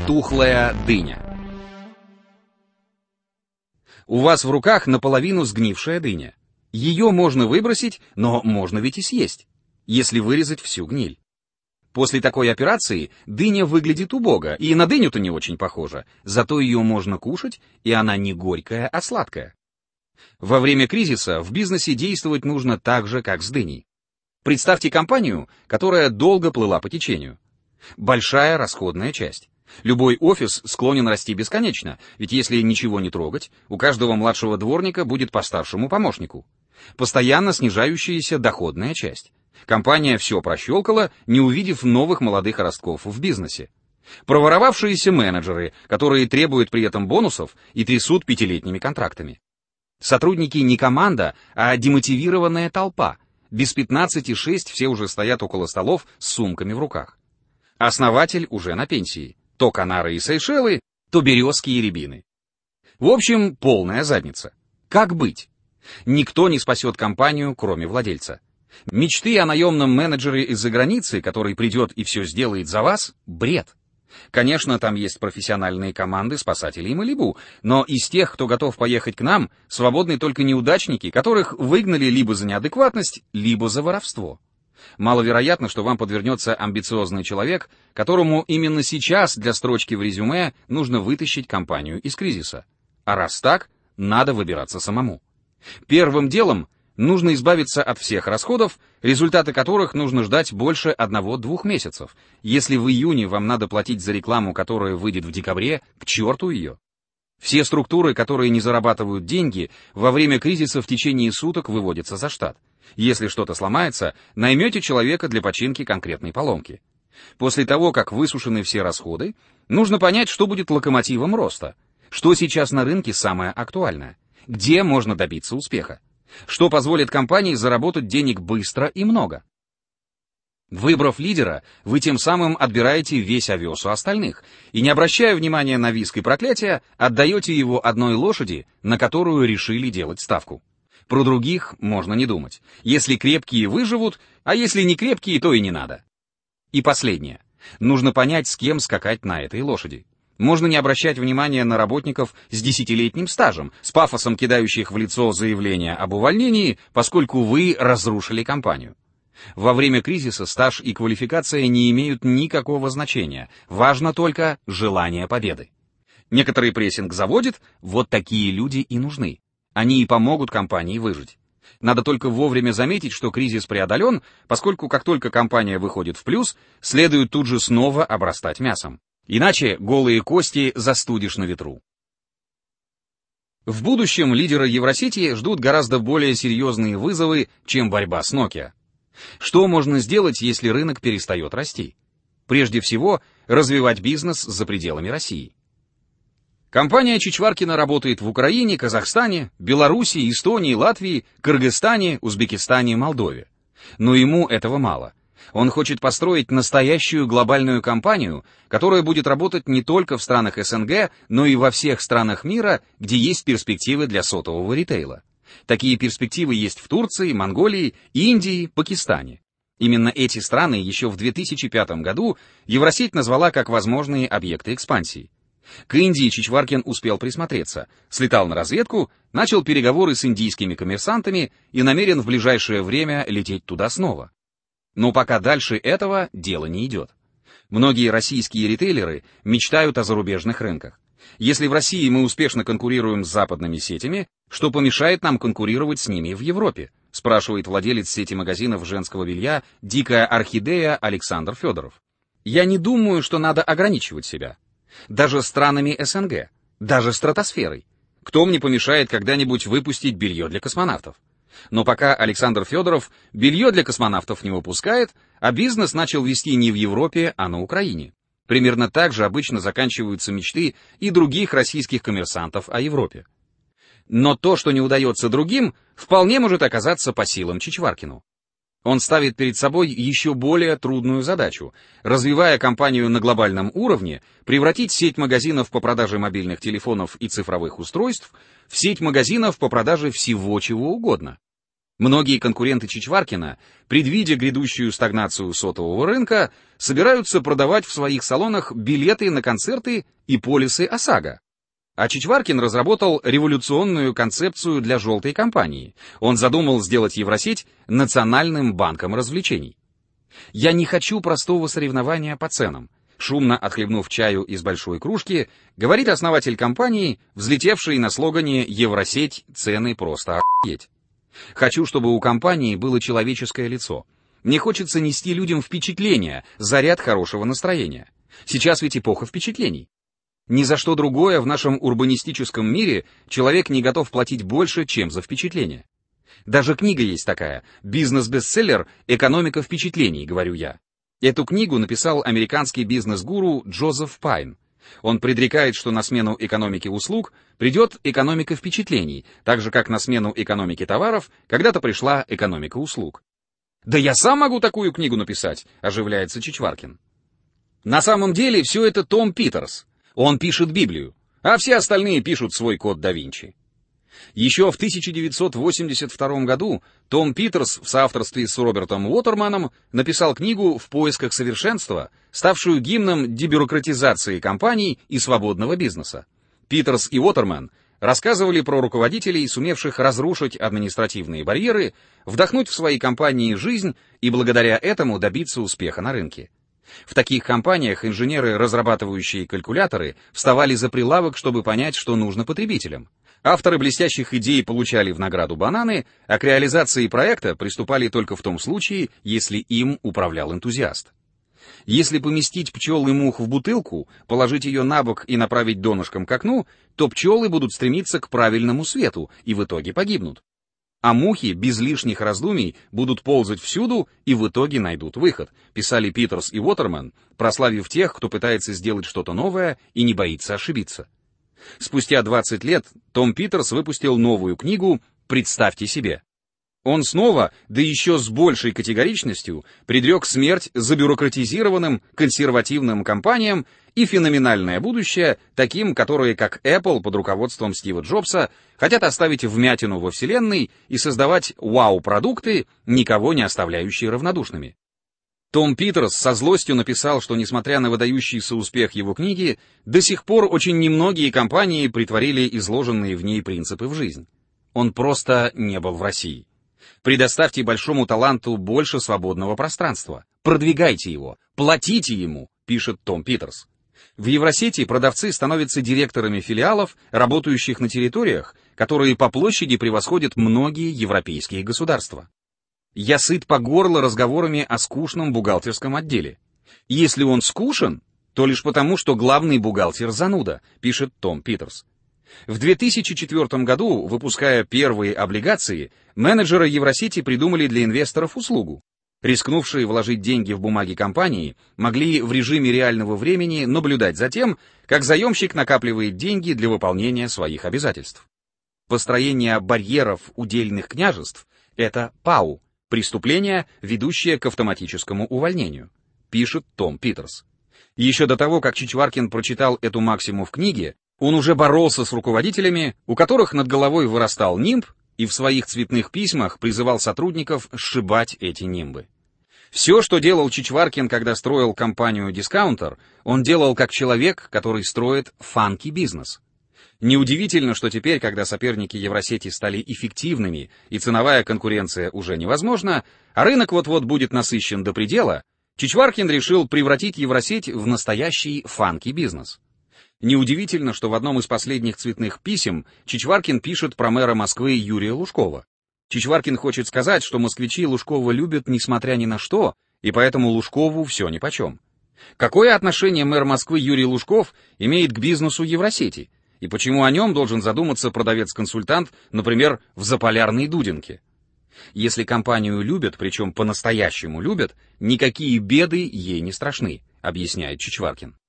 Тухлая дыня. У вас в руках наполовину сгнившая дыня. Ее можно выбросить, но можно ведь и съесть, если вырезать всю гниль. После такой операции дыня выглядит убого, и на дыню-то не очень похожа, зато ее можно кушать, и она не горькая, а сладкая. Во время кризиса в бизнесе действовать нужно так же, как с дыней. Представьте компанию, которая долго плыла по течению. Большая расходная часть. Любой офис склонен расти бесконечно, ведь если ничего не трогать, у каждого младшего дворника будет по старшему помощнику. Постоянно снижающаяся доходная часть. Компания все прощелкала, не увидев новых молодых ростков в бизнесе. Проворовавшиеся менеджеры, которые требуют при этом бонусов и трясут пятилетними контрактами. Сотрудники не команда, а демотивированная толпа. Без 15:06 все уже стоят около столов с сумками в руках. Основатель уже на пенсии. То Канары и Сейшелы, то березки и рябины. В общем, полная задница. Как быть? Никто не спасет компанию, кроме владельца. Мечты о наемном менеджере из-за границы, который придет и все сделает за вас, бред. Конечно, там есть профессиональные команды спасателей Малибу, но из тех, кто готов поехать к нам, свободны только неудачники, которых выгнали либо за неадекватность, либо за воровство. Маловероятно, что вам подвернется амбициозный человек, которому именно сейчас для строчки в резюме нужно вытащить компанию из кризиса. А раз так, надо выбираться самому. Первым делом нужно избавиться от всех расходов, результаты которых нужно ждать больше 1-2 месяцев. Если в июне вам надо платить за рекламу, которая выйдет в декабре, к черту ее. Все структуры, которые не зарабатывают деньги, во время кризиса в течение суток выводятся за штат. Если что-то сломается, наймете человека для починки конкретной поломки. После того, как высушены все расходы, нужно понять, что будет локомотивом роста. Что сейчас на рынке самое актуальное? Где можно добиться успеха? Что позволит компании заработать денег быстро и много? Выбрав лидера, вы тем самым отбираете весь овес у остальных, и, не обращая внимания на визг и проклятия, отдаете его одной лошади, на которую решили делать ставку. Про других можно не думать. Если крепкие выживут, а если не крепкие, то и не надо. И последнее. Нужно понять, с кем скакать на этой лошади. Можно не обращать внимания на работников с 10-летним стажем, с пафосом кидающих в лицо заявления об увольнении, поскольку вы разрушили компанию. Во время кризиса стаж и квалификация не имеют никакого значения, важно только желание победы. Некоторый прессинг заводит, вот такие люди и нужны. Они и помогут компании выжить. Надо только вовремя заметить, что кризис преодолен, поскольку как только компания выходит в плюс, следует тут же снова обрастать мясом. Иначе голые кости застудишь на ветру. В будущем лидера Евросети ждут гораздо более серьезные вызовы, чем борьба с Nokia. Что можно сделать, если рынок перестает расти? Прежде всего, развивать бизнес за пределами России. Компания Чичваркина работает в Украине, Казахстане, Белоруссии, Эстонии, Латвии, Кыргызстане, Узбекистане, Молдове. Но ему этого мало. Он хочет построить настоящую глобальную компанию, которая будет работать не только в странах СНГ, но и во всех странах мира, где есть перспективы для сотового ритейла. Такие перспективы есть в Турции, Монголии, Индии, Пакистане. Именно эти страны еще в 2005 году Евросеть назвала как возможные объекты экспансии. К Индии Чичваркин успел присмотреться, слетал на разведку, начал переговоры с индийскими коммерсантами и намерен в ближайшее время лететь туда снова. Но пока дальше этого дело не идет. Многие российские ритейлеры мечтают о зарубежных рынках. Если в России мы успешно конкурируем с западными сетями, что помешает нам конкурировать с ними в Европе? Спрашивает владелец сети магазинов женского белья «Дикая орхидея» Александр Федоров. Я не думаю, что надо ограничивать себя. Даже странами СНГ, даже стратосферой. Кто мне помешает когда-нибудь выпустить белье для космонавтов? Но пока Александр Федоров белье для космонавтов не выпускает, а бизнес начал вести не в Европе, а на Украине. Примерно так же обычно заканчиваются мечты и других российских коммерсантов о Европе. Но то, что не удается другим, вполне может оказаться по силам Чичваркину. Он ставит перед собой еще более трудную задачу, развивая компанию на глобальном уровне, превратить сеть магазинов по продаже мобильных телефонов и цифровых устройств в сеть магазинов по продаже всего чего угодно. Многие конкуренты Чичваркина, предвидя грядущую стагнацию сотового рынка, собираются продавать в своих салонах билеты на концерты и полисы ОСАГО. А Чичваркин разработал революционную концепцию для желтой компании. Он задумал сделать Евросеть национальным банком развлечений. «Я не хочу простого соревнования по ценам», шумно отхлебнув чаю из большой кружки, говорит основатель компании, взлетевший на слогане «Евросеть, цены просто охуеть». «Хочу, чтобы у компании было человеческое лицо. Мне хочется нести людям впечатления, заряд хорошего настроения. Сейчас ведь эпоха впечатлений. Ни за что другое в нашем урбанистическом мире человек не готов платить больше, чем за впечатление. Даже книга есть такая, бизнес-бестселлер «Экономика впечатлений», говорю я. Эту книгу написал американский бизнес-гуру Джозеф Пайн. Он предрекает, что на смену экономике услуг придет экономика впечатлений, так же, как на смену экономики товаров когда-то пришла экономика услуг. «Да я сам могу такую книгу написать», — оживляется Чичваркин. На самом деле все это Том Питерс. Он пишет Библию, а все остальные пишут свой код да Винчи. Еще в 1982 году Том Питерс в соавторстве с Робертом Уотерманом написал книгу «В поисках совершенства», ставшую гимном дебюрократизации компаний и свободного бизнеса. Питерс и Уотерман рассказывали про руководителей, сумевших разрушить административные барьеры, вдохнуть в свои компании жизнь и благодаря этому добиться успеха на рынке. В таких компаниях инженеры, разрабатывающие калькуляторы, вставали за прилавок, чтобы понять, что нужно потребителям. Авторы блестящих идей получали в награду бананы, а к реализации проекта приступали только в том случае, если им управлял энтузиаст. Если поместить пчел и мух в бутылку, положить ее на бок и направить донышком к окну, то пчелы будут стремиться к правильному свету и в итоге погибнут. А мухи без лишних раздумий будут ползать всюду и в итоге найдут выход, писали Питерс и Уотерман, прославив тех, кто пытается сделать что-то новое и не боится ошибиться. Спустя 20 лет Том Питерс выпустил новую книгу «Представьте себе». Он снова, да еще с большей категоричностью, предрек смерть забюрократизированным, консервативным компаниям и феноменальное будущее таким, которые, как Apple под руководством Стива Джобса, хотят оставить вмятину во вселенной и создавать вау-продукты, никого не оставляющие равнодушными. Том Питерс со злостью написал, что, несмотря на выдающийся успех его книги, до сих пор очень немногие компании притворили изложенные в ней принципы в жизнь. Он просто не был в России. Предоставьте большому таланту больше свободного пространства. Продвигайте его, платите ему, пишет Том Питерс. В Евросети продавцы становятся директорами филиалов, работающих на территориях, которые по площади превосходят многие европейские государства. Я сыт по горло разговорами о скучном бухгалтерском отделе. Если он скучен, то лишь потому, что главный бухгалтер зануда, пишет Том Питерс. В 2004 году, выпуская первые облигации, менеджеры Евросети придумали для инвесторов услугу. Рискнувшие вложить деньги в бумаги компании могли в режиме реального времени наблюдать за тем, как заемщик накапливает деньги для выполнения своих обязательств. Построение барьеров удельных княжеств – это ПАУ, преступление, ведущее к автоматическому увольнению, пишет Том Питерс. Еще до того, как Чичваркин прочитал эту максиму в книге, он уже боролся с руководителями, у которых над головой вырастал нимб, и в своих цветных письмах призывал сотрудников сшибать эти нимбы. Все, что делал Чичваркин, когда строил компанию «Дискаунтер», он делал как человек, который строит фанки-бизнес. Неудивительно, что теперь, когда соперники Евросети стали эффективными и ценовая конкуренция уже невозможна, а рынок вот-вот будет насыщен до предела, Чичваркин решил превратить Евросеть в настоящий фанки-бизнес. Неудивительно, что в одном из последних цветных писем Чичваркин пишет про мэра Москвы Юрия Лужкова. Чичваркин хочет сказать, что москвичи Лужкова любят несмотря ни на что, и поэтому Лужкову все нипочем. Какое отношение мэр Москвы Юрий Лужков имеет к бизнесу Евросети? И почему о нем должен задуматься продавец-консультант, например, в Заполярной Дудинке? Если компанию любят, причем по-настоящему любят, никакие беды ей не страшны, объясняет Чичваркин.